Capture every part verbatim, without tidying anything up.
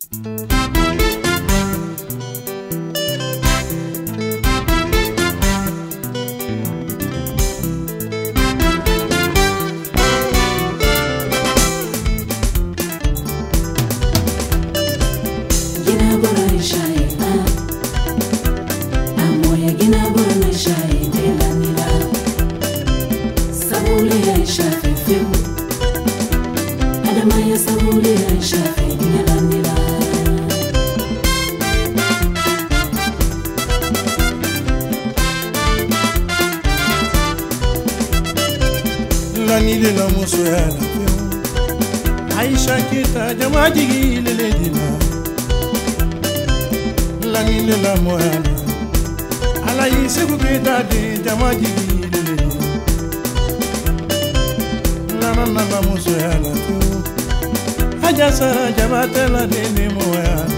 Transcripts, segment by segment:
Lanile la muso ya la feo Aisha kita jama jigi lele dina Lanile la moana Ala yise kukita de jama jigi lele dina Lanana la muso ya la feo Aja sara jama tela de ne moana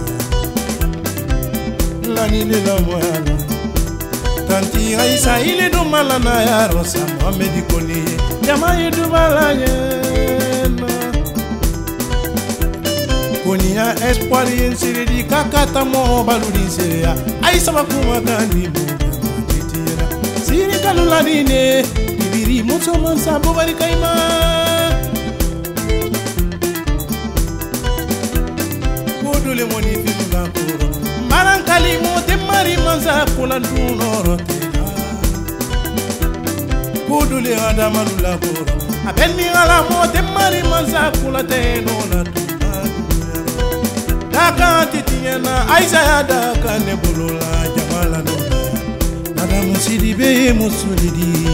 Lanile la moana Tanti Aisha ile do malana ya rosa Mohamedi koni Jama yedu balayena Konia espoir yensiri di kakata mo baludi seria Aisha bakuma kandi mo titira Siri kalula dine Ibiri muso mansa bobari kaima Kodule moni filula kuro Marankali mo temari mansa kula dunoro Kudule adama lula koro Abeni ala mote mari manza kula teno na tumadumero Daka titiena Aisha ya daka nebulula jamala nona Nada musidi be musulidi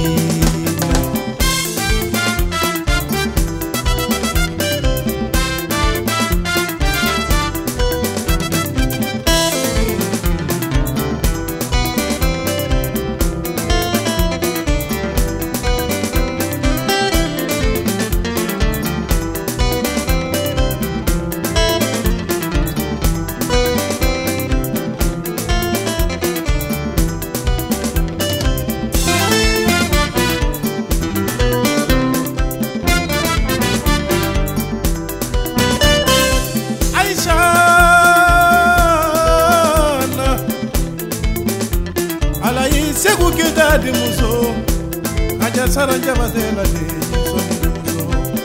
Segu kita di muso Aja saranja batela di muso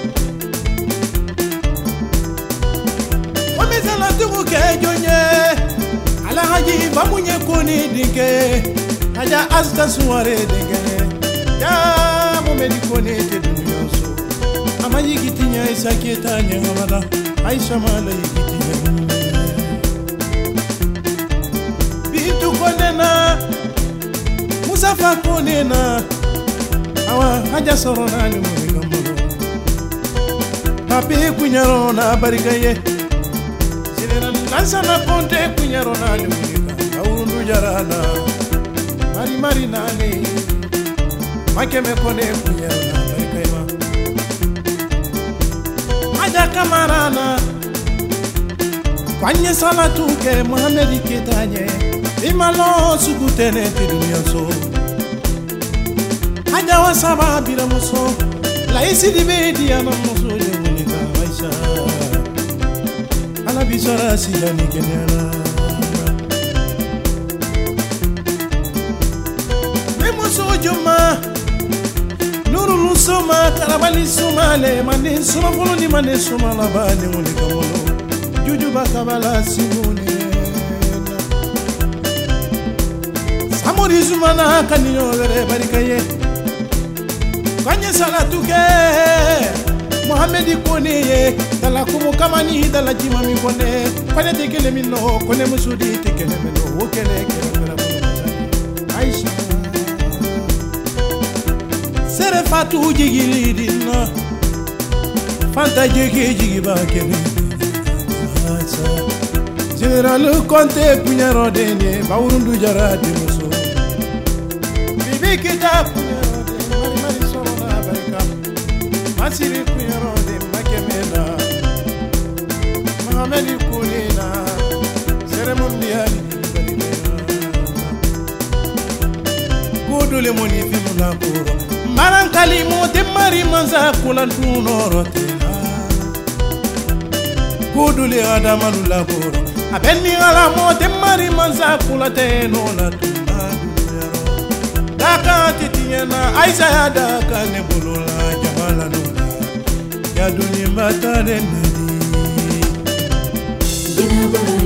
Omezala tumu ke jonye Ala haji bamunye kuni dinke Aja asda suware dinke Ya mumedi kuni te dunyoso Ama yigitinya isa kita nyangamada Aisha mala yigitinya Bintu konena Musafa konena Awa haja sorona ni mwigamuro Papi kunyaro na barikaye Sirena lansa na ponte kunyaro na ni mwigam Aurundu jarana Mari mari nani Makeme kone kunyaro na barikaye ma Haja kamarana Kwanye salatu ke Muhammedi kitanye Imalo sukutene te dunyoso Haja wa saba bila muso Laisi di bedi ana muso je mulika Aisha Ala bisara sila ni kenyana Me muso juma Nuru lusoma karabali sumale Mane suma fulu ni mane suma labani mulika molo Juju bakabala simune Amori zumana kanyo vere barikaye Kanye salatu ke Muhammedi kone Dala kumu kamani dala jima mi kone Kone tekele mino Kone musudi tekele mino Wokele kele mena munu Aisha Sere fatu jigi lidina Fanta jigi jigi bakele Aisha General Conte punyaro denye Baurundu jaradi muso Kita punyaro de mari mari sorona barika Masiri punyaro de makemena Muhammedi kulina Seremondiali Kudule moni filula kuro Marankali mo te mari manza kula tunoro tela kuduli adamanu laboro abenni ala mote mari manza kulate nona tunaduyaro daka titinyana aisa ya daka nebulula jamala nona ya duni matane nadi